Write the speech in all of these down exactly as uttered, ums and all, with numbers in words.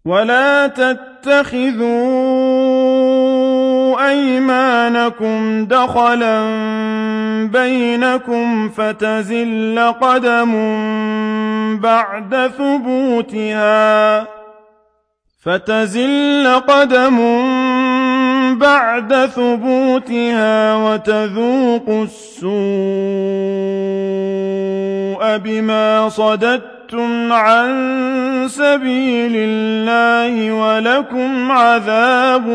ولا تتخذوا أيمانكم دخلا بينكم فتزل قدم بعد ثبوتها فتزل قدم بعد ثبوتها وتذوقوا السوء بما صددتم عن سبيل الله ولكم عذاب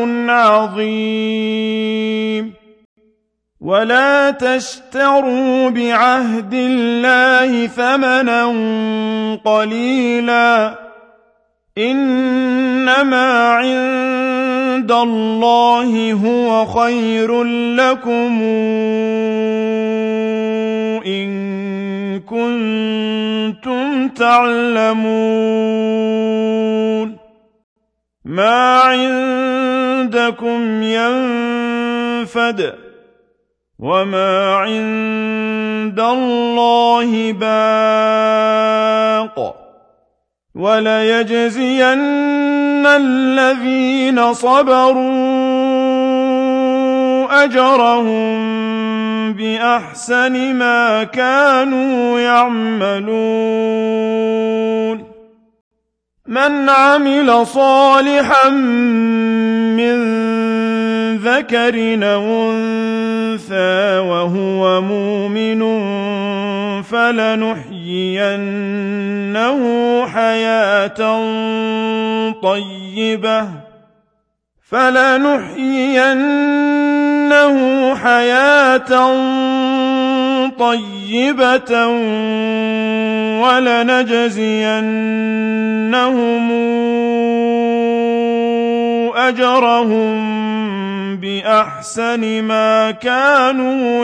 عظيم. ولا تشتروا بعهد الله ثمنا قليلا إنما عند الله هو خير لكم إن كنتم تعلمون. ما عندكم ينفد وما عند الله باق وليجزين الذين صبروا أجرهم بأحسن ما كانوا يعملون. من عمل صالحا من ذكر أو أنثى وهو مؤمن فلنحيينه حياة طيبة فلنحيينه حياة طيبة ولنجزينهم أجرهم بأحسن ما كانوا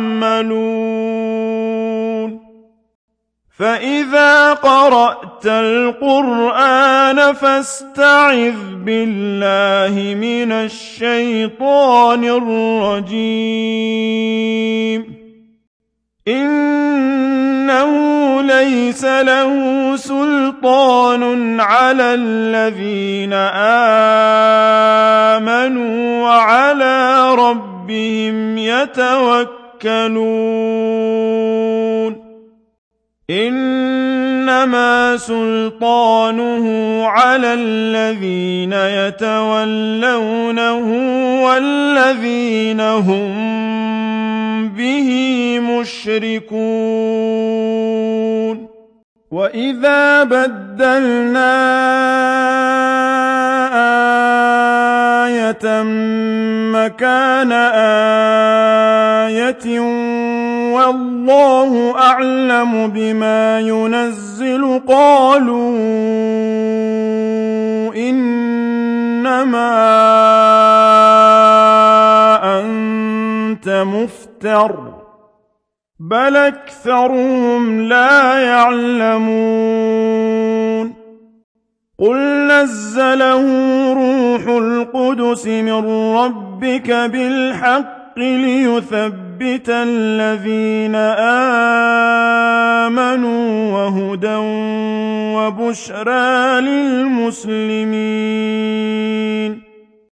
يعملون. فإذا قرأت القرآن فاستعذ بالله من الشيطان الرجيم. إنه ليس له سلطان على الذين آمنوا وعلى ربهم يتوكلون. إنما سلطانه على الذين يتولونه والذين هم به مشركون. وإذا بدلنا آية مكان آية والله أعلم بما ينزل قالوا إنما أنت مفتر بل أكثرهم لا يعلمون. قل نزله روح القدس من ربك بالحق ليثبت الذين آمنوا وهدى وبشرى للمسلمين.